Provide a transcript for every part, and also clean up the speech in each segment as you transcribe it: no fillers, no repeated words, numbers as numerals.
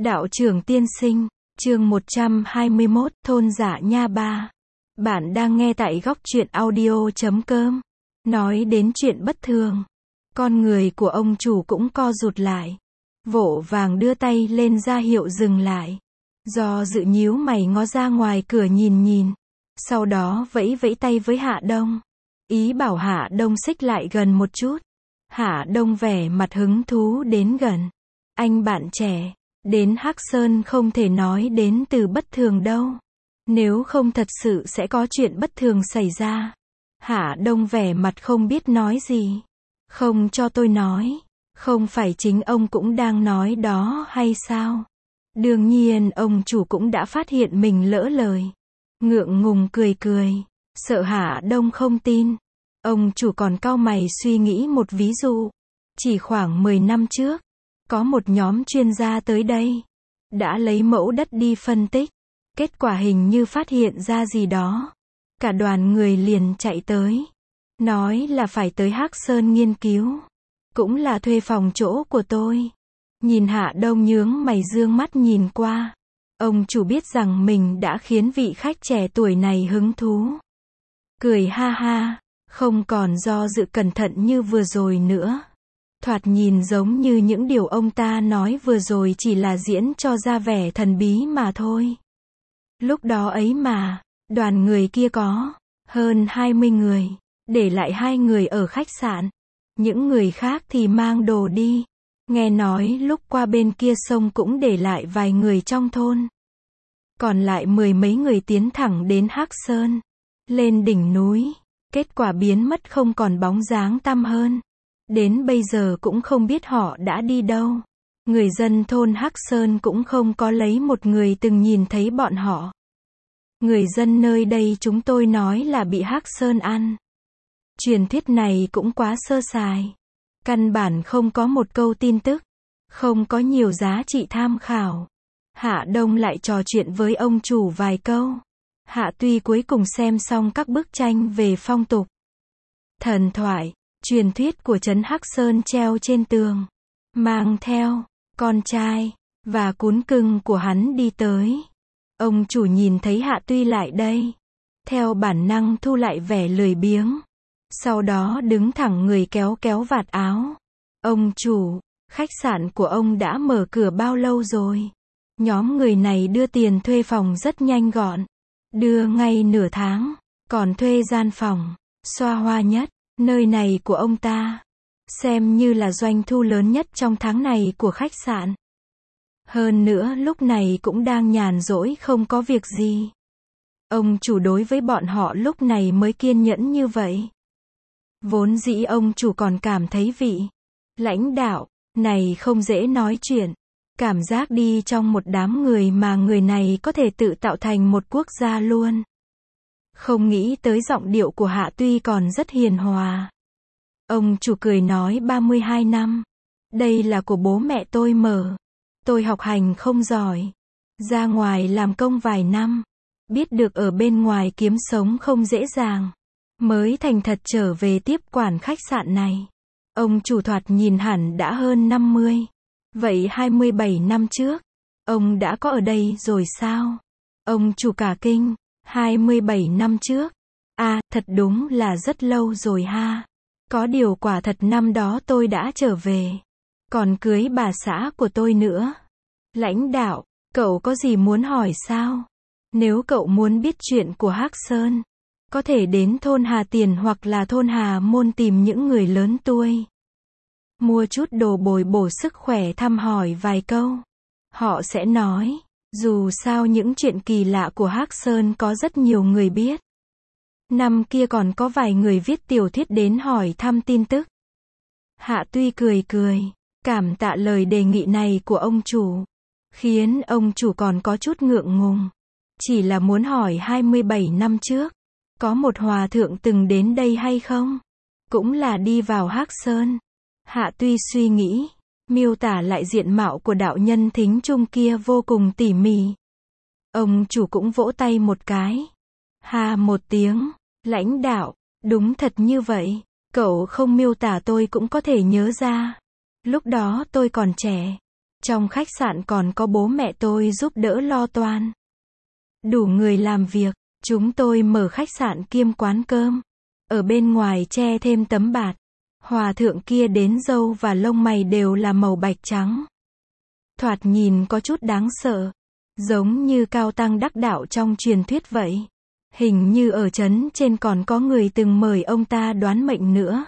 Đạo trưởng tiên sinh, chương 121, thôn Dạ Nha Ba. Bạn đang nghe tại góc truyện audio.com. Nói đến chuyện bất thường, con người của ông chủ cũng co rụt lại, vội vàng đưa tay lên ra hiệu dừng lại. Do dự nhíu mày ngó ra ngoài cửa nhìn nhìn, sau đó vẫy vẫy tay với Hạ Đông, ý bảo Hạ Đông xích lại gần một chút. Hạ Đông vẻ mặt hứng thú đến gần. Anh bạn trẻ, đến Hắc Sơn không thể nói đến từ bất thường đâu. Nếu không thật sự sẽ có chuyện bất thường xảy ra. Hạ Đông vẻ mặt không biết nói gì. Không cho tôi nói. Không phải chính ông cũng đang nói đó hay sao? Đương nhiên ông chủ cũng đã phát hiện mình lỡ lời. Ngượng ngùng cười cười. Sợ Hạ Đông không tin. Ông chủ còn cau mày suy nghĩ một ví dụ. Chỉ khoảng 10 năm trước, có một nhóm chuyên gia tới đây, đã lấy mẫu đất đi phân tích. Kết quả hình như phát hiện ra gì đó. Cả đoàn người liền chạy tới. Nói là phải tới Hắc Sơn nghiên cứu. Cũng là thuê phòng chỗ của tôi. Nhìn Hạ Đông nhướng mày dương mắt nhìn qua. Ông chủ biết rằng mình đã khiến vị khách trẻ tuổi này hứng thú. Cười ha ha, không còn do dự cẩn thận như vừa rồi nữa. Thoạt nhìn giống như những điều ông ta nói vừa rồi chỉ là diễn cho ra vẻ thần bí mà thôi. Lúc đó ấy mà, đoàn người kia có hơn 20 người, để lại 2 người ở khách sạn. Những người khác thì mang đồ đi. Nghe nói lúc qua bên kia sông cũng để lại vài người trong thôn. Còn lại 10 mấy người tiến thẳng đến Hắc Sơn, lên đỉnh núi. Kết quả biến mất không còn bóng dáng tăm hơn. Đến bây giờ cũng không biết họ đã đi đâu. Người dân thôn Hắc Sơn cũng không có lấy một người từng nhìn thấy bọn họ. Người dân nơi đây chúng tôi nói là bị Hắc Sơn ăn. Truyền thuyết này cũng quá sơ sài. Căn bản không có một câu tin tức. Không có nhiều giá trị tham khảo. Hạ Đông lại trò chuyện với ông chủ vài câu. Hạ Tuy cuối cùng xem xong các bức tranh về phong tục, thần thoại, truyền thuyết của trấn Hắc Sơn treo trên tường. Mang theo con trai và cún cưng của hắn đi tới. Ông chủ nhìn thấy Hạ Tuy lại đây, theo bản năng thu lại vẻ lười biếng. Sau đó đứng thẳng người kéo kéo vạt áo. Ông chủ, khách sạn của ông đã mở cửa bao lâu rồi? Nhóm người này đưa tiền thuê phòng rất nhanh gọn. Đưa ngay nửa tháng, còn thuê gian phòng, xoa hoa nhất, nơi này của ông ta. Xem như là doanh thu lớn nhất trong tháng này của khách sạn. Hơn nữa lúc này cũng đang nhàn rỗi không có việc gì. Ông chủ đối với bọn họ lúc này mới kiên nhẫn như vậy. Vốn dĩ ông chủ còn cảm thấy vị lãnh đạo này không dễ nói chuyện. Cảm giác đi trong một đám người mà người này có thể tự tạo thành một quốc gia luôn. Không nghĩ tới giọng điệu của Hạ Tuy còn rất hiền hòa. Ông chủ cười nói 32 năm. Đây là của bố mẹ tôi mở. Tôi học hành không giỏi. Ra ngoài làm công vài năm. Biết được ở bên ngoài kiếm sống không dễ dàng. Mới thành thật trở về tiếp quản khách sạn này. Ông chủ thoạt nhìn hẳn đã hơn 50. Vậy 27 năm trước, ông đã có ở đây rồi sao? Ông chủ cả kinh, 27 năm trước. À, thật đúng là rất lâu rồi ha. Có điều quả thật năm đó tôi đã trở về. Còn cưới bà xã của tôi nữa. Lãnh đạo, cậu có gì muốn hỏi sao? Nếu cậu muốn biết chuyện của Hắc Sơn, có thể đến thôn Hà Tiền hoặc là thôn Hà Môn tìm những người lớn tuổi. Mua chút đồ bồi bổ sức khỏe thăm hỏi vài câu. Họ sẽ nói, dù sao những chuyện kỳ lạ của Hắc Sơn có rất nhiều người biết. Năm kia còn có vài người viết tiểu thuyết đến hỏi thăm tin tức. Hạ Tuy cười cười, cảm tạ lời đề nghị này của ông chủ. Khiến ông chủ còn có chút ngượng ngùng. Chỉ là muốn hỏi 27 năm trước, có một hòa thượng từng đến đây hay không? Cũng là đi vào Hắc Sơn. Hạ Tuy suy nghĩ, miêu tả lại diện mạo của đạo nhân thính trung kia vô cùng tỉ mỉ. Ông chủ cũng vỗ tay một cái. Ha một tiếng, lãnh đạo, đúng thật như vậy. Cậu không miêu tả tôi cũng có thể nhớ ra. Lúc đó tôi còn trẻ. Trong khách sạn còn có bố mẹ tôi giúp đỡ lo toan. Đủ người làm việc, chúng tôi mở khách sạn kiêm quán cơm. Ở bên ngoài che thêm tấm bạt. Hòa thượng kia đến râu và lông mày đều là màu bạch trắng. Thoạt nhìn có chút đáng sợ. Giống như cao tăng đắc đạo trong truyền thuyết vậy. Hình như ở trấn trên còn có người từng mời ông ta đoán mệnh nữa.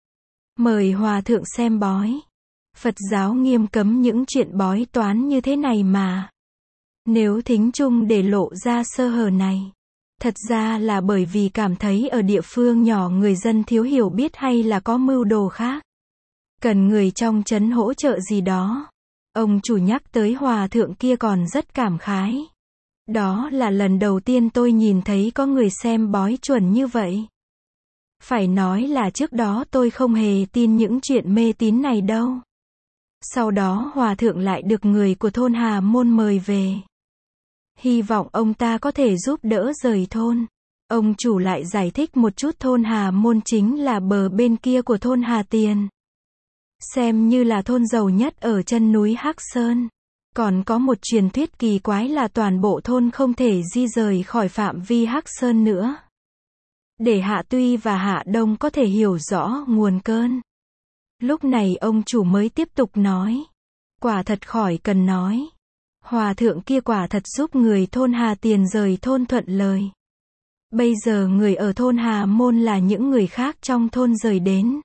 Mời hòa thượng xem bói. Phật giáo nghiêm cấm những chuyện bói toán như thế này mà. Nếu thính chung để lộ ra sơ hở này, thật ra là bởi vì cảm thấy ở địa phương nhỏ người dân thiếu hiểu biết hay là có mưu đồ khác. Cần người trong trấn hỗ trợ gì đó. Ông chủ nhắc tới hòa thượng kia còn rất cảm khái. Đó là lần đầu tiên tôi nhìn thấy có người xem bói chuẩn như vậy. Phải nói là trước đó tôi không hề tin những chuyện mê tín này đâu. Sau đó hòa thượng lại được người của thôn Hà Môn mời về. Hy vọng ông ta có thể giúp đỡ rời thôn. Ông chủ lại giải thích một chút thôn Hà Môn chính là bờ bên kia của thôn Hà Tiền. Xem như là thôn giàu nhất ở chân núi Hắc Sơn. Còn có một truyền thuyết kỳ quái là toàn bộ thôn không thể di rời khỏi phạm vi Hắc Sơn nữa. Để Hạ Tuy và Hạ Đông có thể hiểu rõ nguồn cơn. Lúc này ông chủ mới tiếp tục nói. Quả thật khỏi cần nói. Hòa thượng kia quả thật giúp người thôn Hà Tiền rời thôn thuận lời. Bây giờ người ở thôn Hà Môn là những người khác trong thôn rời đến.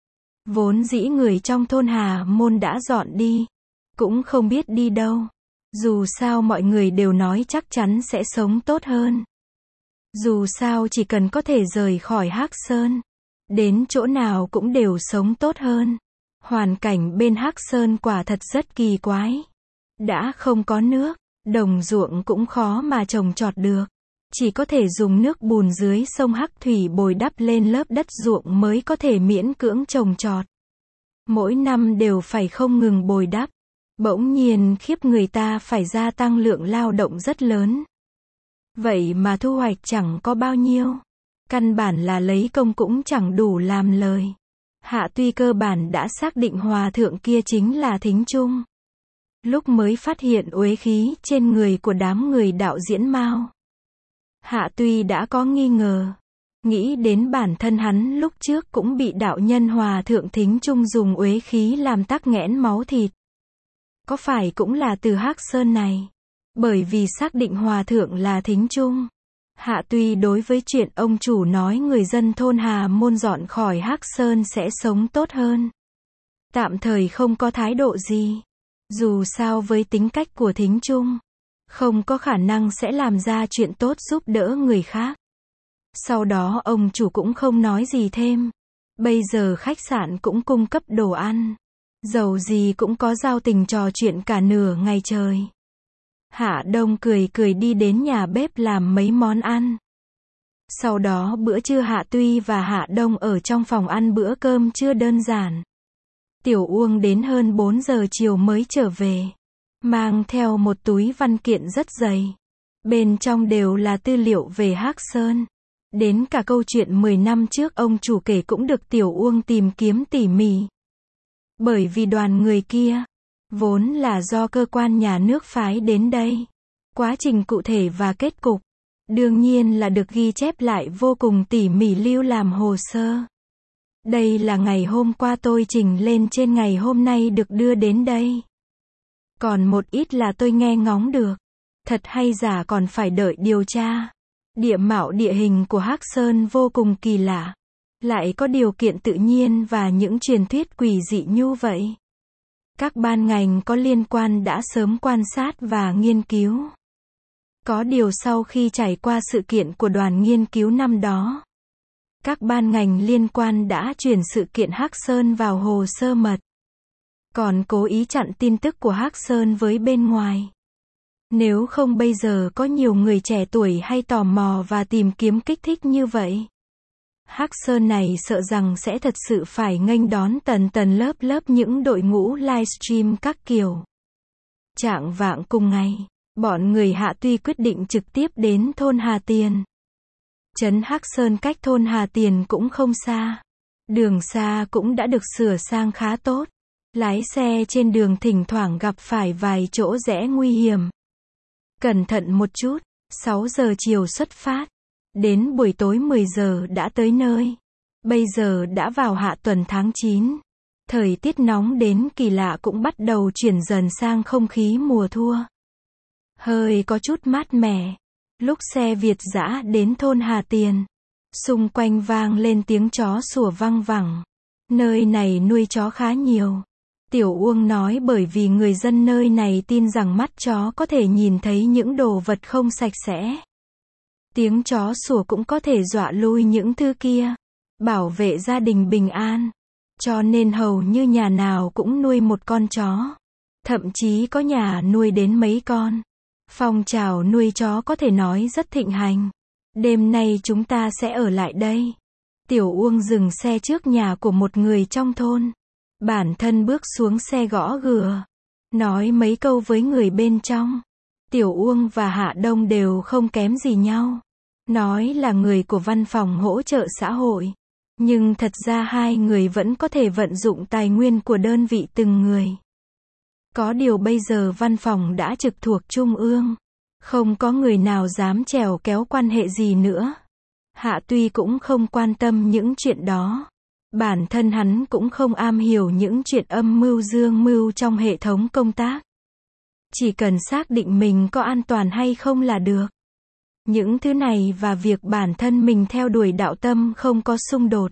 Vốn dĩ người trong thôn Hà Môn đã dọn đi. Cũng không biết đi đâu. Dù sao mọi người đều nói chắc chắn sẽ sống tốt hơn. Dù sao chỉ cần có thể rời khỏi Hắc Sơn. Đến chỗ nào cũng đều sống tốt hơn. Hoàn cảnh bên Hắc Sơn quả thật rất kỳ quái. Đã không có nước, đồng ruộng cũng khó mà trồng trọt được. Chỉ có thể dùng nước bùn dưới sông Hắc Thủy bồi đắp lên lớp đất ruộng mới có thể miễn cưỡng trồng trọt. Mỗi năm đều phải không ngừng bồi đắp. Bỗng nhiên khiếp người ta phải gia tăng lượng lao động rất lớn. Vậy mà thu hoạch chẳng có bao nhiêu. Căn bản là lấy công cũng chẳng đủ làm lời. Hạ Tuy cơ bản đã xác định hòa thượng kia chính là thính chung. Lúc mới phát hiện uế khí trên người của đám người đạo diễn Mao. Hạ Tuy đã có nghi ngờ. Nghĩ đến bản thân hắn lúc trước cũng bị đạo nhân hòa thượng thính chung dùng uế khí làm tắc nghẽn máu thịt. Có phải cũng là từ Hắc Sơn này? Bởi vì xác định hòa thượng là thính chung. Hạ Tuy đối với chuyện ông chủ nói người dân thôn Hà Môn dọn khỏi Hắc Sơn sẽ sống tốt hơn. Tạm thời không có thái độ gì. Dù sao với tính cách của thính chung, không có khả năng sẽ làm ra chuyện tốt giúp đỡ người khác. Sau đó ông chủ cũng không nói gì thêm. Bây giờ khách sạn cũng cung cấp đồ ăn. Dầu gì cũng có giao tình trò chuyện cả nửa ngày trời. Hạ Đông cười cười đi đến nhà bếp làm mấy món ăn. Sau đó bữa trưa Hạ Tuy và Hạ Đông ở trong phòng ăn bữa cơm trưa đơn giản. Tiểu Uông đến hơn 4 giờ chiều mới trở về. Mang theo một túi văn kiện rất dày. Bên trong đều là tư liệu về Hắc Sơn. Đến cả câu chuyện 10 năm trước ông chủ kể cũng được Tiểu Uông tìm kiếm tỉ mỉ. Bởi vì đoàn người kia, vốn là do cơ quan nhà nước phái đến đây. Quá trình cụ thể và kết cục, đương nhiên là được ghi chép lại vô cùng tỉ mỉ lưu làm hồ sơ. Đây là ngày hôm qua tôi trình lên trên ngày hôm nay được đưa đến đây. Còn một ít là tôi nghe ngóng được. Thật hay giả còn phải đợi điều tra. Địa mạo địa hình của Hắc Sơn vô cùng kỳ lạ. Lại có điều kiện tự nhiên và những truyền thuyết quỷ dị như vậy. Các ban ngành có liên quan đã sớm quan sát và nghiên cứu. Có điều sau khi trải qua sự kiện của đoàn nghiên cứu năm đó, các ban ngành liên quan đã chuyển sự kiện Hắc Sơn vào hồ sơ mật. Còn cố ý chặn tin tức của Hắc Sơn với bên ngoài. Nếu không bây giờ có nhiều người trẻ tuổi hay tò mò và tìm kiếm kích thích như vậy. Hắc Sơn này sợ rằng sẽ thật sự phải nghênh đón tầng tầng lớp lớp những đội ngũ livestream các kiểu. Chạng vạng cùng ngày, bọn người Hạ Tuy quyết định trực tiếp đến thôn Hà Tiền. Trấn Hắc Sơn cách thôn Hà Tiền cũng không xa. Đường xa cũng đã được sửa sang khá tốt. Lái xe trên đường thỉnh thoảng gặp phải vài chỗ rẽ nguy hiểm. Cẩn thận một chút, 6 giờ chiều xuất phát. Đến buổi tối 10 giờ đã tới nơi. Bây giờ đã vào hạ tuần tháng 9. Thời tiết nóng đến kỳ lạ cũng bắt đầu chuyển dần sang không khí mùa thu. Hơi có chút mát mẻ. Lúc xe Việt dã đến thôn Hà Tiền, xung quanh vang lên tiếng chó sủa văng vẳng. Nơi này nuôi chó khá nhiều. Tiểu Uông nói bởi vì người dân nơi này tin rằng mắt chó có thể nhìn thấy những đồ vật không sạch sẽ. Tiếng chó sủa cũng có thể dọa lui những thứ kia, bảo vệ gia đình bình an. Cho nên hầu như nhà nào cũng nuôi một con chó. Thậm chí có nhà nuôi đến mấy con. Phong trào nuôi chó có thể nói rất thịnh hành. Đêm nay chúng ta sẽ ở lại đây. Tiểu Uông dừng xe trước nhà của một người trong thôn. Bản thân bước xuống xe gõ gừa, nói mấy câu với người bên trong. Tiểu Uông và Hạ Đông đều không kém gì nhau. Nói là người của văn phòng hỗ trợ xã hội. Nhưng thật ra hai người vẫn có thể vận dụng tài nguyên của đơn vị từng người. Có điều bây giờ văn phòng đã trực thuộc Trung ương. Không có người nào dám chèo kéo quan hệ gì nữa. Hạ Tuy cũng không quan tâm những chuyện đó. Bản thân hắn cũng không am hiểu những chuyện âm mưu dương mưu trong hệ thống công tác. Chỉ cần xác định mình có an toàn hay không là được. Những thứ này và việc bản thân mình theo đuổi đạo tâm không có xung đột.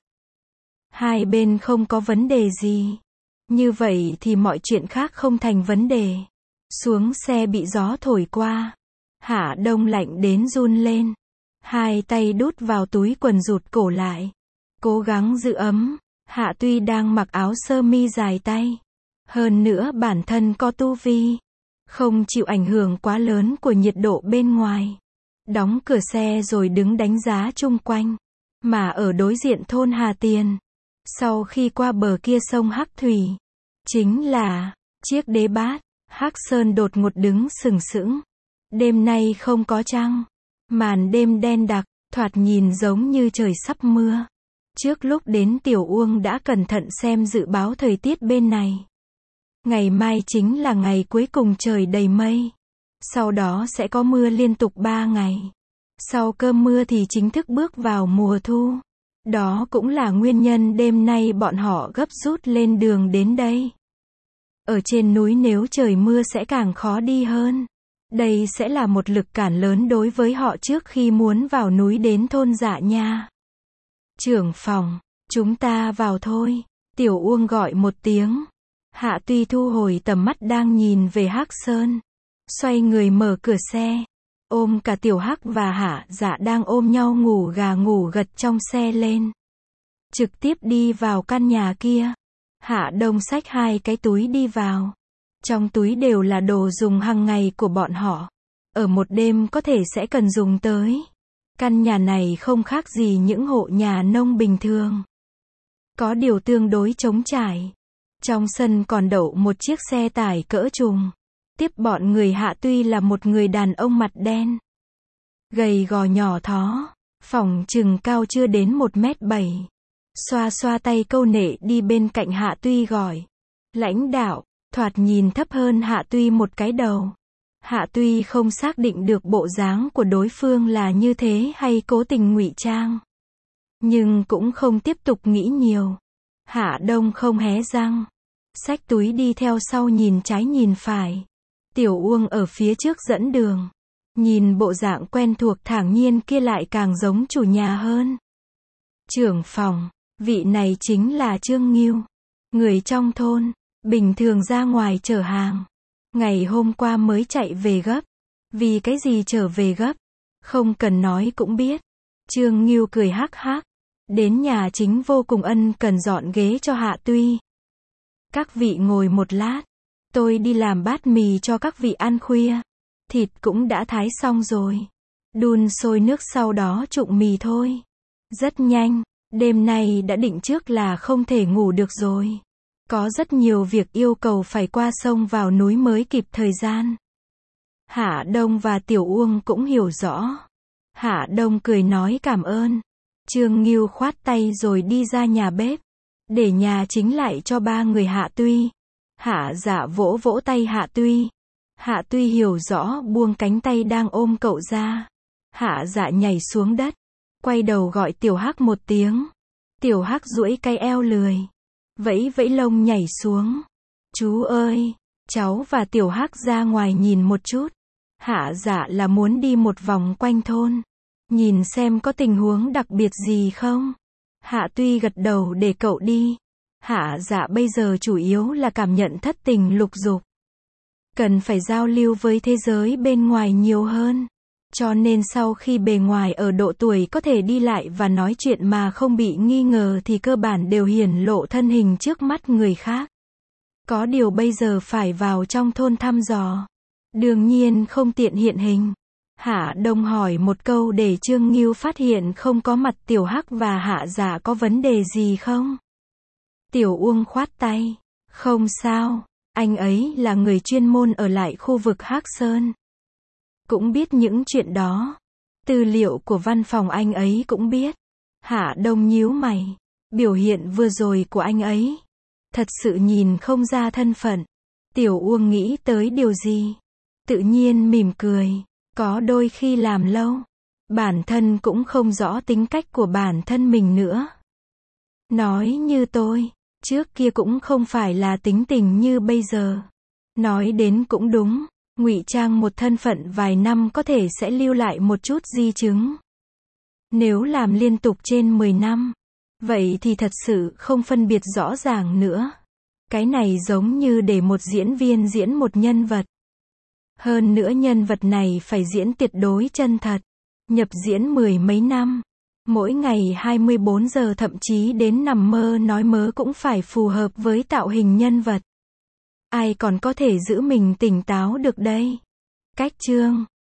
Hai bên không có vấn đề gì. Như vậy thì mọi chuyện khác không thành vấn đề. Xuống xe bị gió thổi qua. Hạ Đông lạnh đến run lên. Hai tay đút vào túi quần rụt cổ lại. Cố gắng giữ ấm. Hạ Tuy đang mặc áo sơ mi dài tay. Hơn nữa bản thân có tu vi. Không chịu ảnh hưởng quá lớn của nhiệt độ bên ngoài. Đóng cửa xe rồi đứng đánh giá chung quanh. Mà ở đối diện thôn Hà Tiền. Sau khi qua bờ kia sông Hắc Thủy. Chính là chiếc đế bát. Hắc Sơn đột ngột đứng sừng sững. Đêm nay không có trăng. Màn đêm đen đặc, thoạt nhìn giống như trời sắp mưa. Trước lúc đến Tiểu Uông đã cẩn thận xem dự báo thời tiết bên này. Ngày mai chính là ngày cuối cùng trời đầy mây. Sau đó sẽ có mưa liên tục 3 ngày. Sau cơn mưa thì chính thức bước vào mùa thu. Đó cũng là nguyên nhân đêm nay bọn họ gấp rút lên đường đến đây. Ở trên núi nếu trời mưa sẽ càng khó đi hơn. Đây sẽ là một lực cản lớn đối với họ trước khi muốn vào núi đến thôn Dạ Nha. Trưởng phòng, chúng ta vào thôi. Tiểu Uông gọi một tiếng. Hạ Tuy thu hồi tầm mắt đang nhìn về Hắc Sơn. Xoay người mở cửa xe. Ôm cả Tiểu Hắc và Hạ Dạ đang ôm nhau ngủ gà ngủ gật trong xe lên. Trực tiếp đi vào căn nhà kia. Hạ Đông xách 2 cái túi đi vào. Trong túi đều là đồ dùng hàng ngày của bọn họ. Ở một đêm có thể sẽ cần dùng tới. Căn nhà này không khác gì những hộ nhà nông bình thường. Có điều tương đối trống trải. Trong sân còn đậu một chiếc xe tải cỡ trùng. Tiếp bọn người Hạ Tuy là một người đàn ông mặt đen. Gầy gò nhỏ thó. Phỏng chừng cao chưa đến 1m7. Xoa xoa tay câu nệ đi bên cạnh Hạ Tuy gọi. Lãnh đạo. Thoạt nhìn thấp hơn Hạ Tuy một cái đầu. Hạ Tuy không xác định được bộ dáng của đối phương là như thế hay cố tình ngụy trang. Nhưng cũng không tiếp tục nghĩ nhiều. Hạ Đông không hé răng. Xách túi đi theo sau nhìn trái nhìn phải. Tiểu Uông ở phía trước dẫn đường. Nhìn bộ dạng quen thuộc thản nhiên kia lại càng giống chủ nhà hơn. Trưởng phòng, vị này chính là Trương Nghiêu. Người trong thôn. Bình thường ra ngoài chở hàng. Ngày hôm qua mới chạy về gấp. Vì cái gì trở về gấp? Không cần nói cũng biết. Trương Nghiêu cười hắc hắc. Đến nhà chính vô cùng ân cần dọn ghế cho Hạ Tuy. Các vị ngồi một lát. Tôi đi làm bát mì cho các vị ăn khuya. Thịt cũng đã thái xong rồi. Đun sôi nước sau đó trụng mì thôi. Rất nhanh. Đêm nay đã định trước là không thể ngủ được rồi. Có rất nhiều việc yêu cầu phải qua sông vào núi mới kịp thời gian. Hạ Đông và Tiểu Uông cũng hiểu rõ. Hạ Đông cười nói cảm ơn. Trương Nghiêu khoát tay rồi đi ra nhà bếp. Để nhà chính lại cho 3 người Hạ Tuy. Hạ Dạ vỗ vỗ tay Hạ Tuy. Hạ Tuy hiểu rõ buông cánh tay đang ôm cậu ra. Hạ Dạ nhảy xuống đất, quay đầu gọi Tiểu Hắc một tiếng. Tiểu Hắc duỗi cái eo lười, vẫy vẫy lông nhảy xuống. Chú ơi, cháu và Tiểu Hắc ra ngoài nhìn một chút. Hạ Dạ là muốn đi một vòng quanh thôn, nhìn xem có tình huống đặc biệt gì không. Hạ Tuy gật đầu để cậu đi. Hạ Dạ bây giờ chủ yếu là cảm nhận thất tình lục dục, cần phải giao lưu với thế giới bên ngoài nhiều hơn. Cho nên sau khi bề ngoài ở độ tuổi có thể đi lại và nói chuyện mà không bị nghi ngờ thì cơ bản đều hiển lộ thân hình trước mắt người khác. Có điều bây giờ phải vào trong thôn thăm dò, đương nhiên không tiện hiện hình. Hạ Đông hỏi một câu để Trương Ngưu phát hiện không có mặt Tiểu Hắc và Hạ Dạ có vấn đề gì không. Tiểu Uông khoát tay, không sao, anh ấy là người chuyên môn ở lại khu vực Hắc Sơn, cũng biết những chuyện đó. Tư liệu của văn phòng anh ấy cũng biết. Hạ Đông nhíu mày, biểu hiện vừa rồi của anh ấy thật sự nhìn không ra thân phận. Tiểu Uông nghĩ tới điều gì, tự nhiên mỉm cười. Có đôi khi làm lâu, bản thân cũng không rõ tính cách của bản thân mình nữa. Nói như tôi, trước kia cũng không phải là tính tình như bây giờ. Nói đến cũng đúng, ngụy trang một thân phận vài năm có thể sẽ lưu lại một chút di chứng. Nếu làm liên tục trên 10 năm, vậy thì thật sự không phân biệt rõ ràng nữa. Cái này giống như để một diễn viên diễn một nhân vật. Hơn nữa nhân vật này phải diễn tuyệt đối chân thật. Nhập diễn 10 mấy năm. Mỗi ngày 24 giờ thậm chí đến nằm mơ nói mớ cũng phải phù hợp với tạo hình nhân vật. Ai còn có thể giữ mình tỉnh táo được đây? Cách chương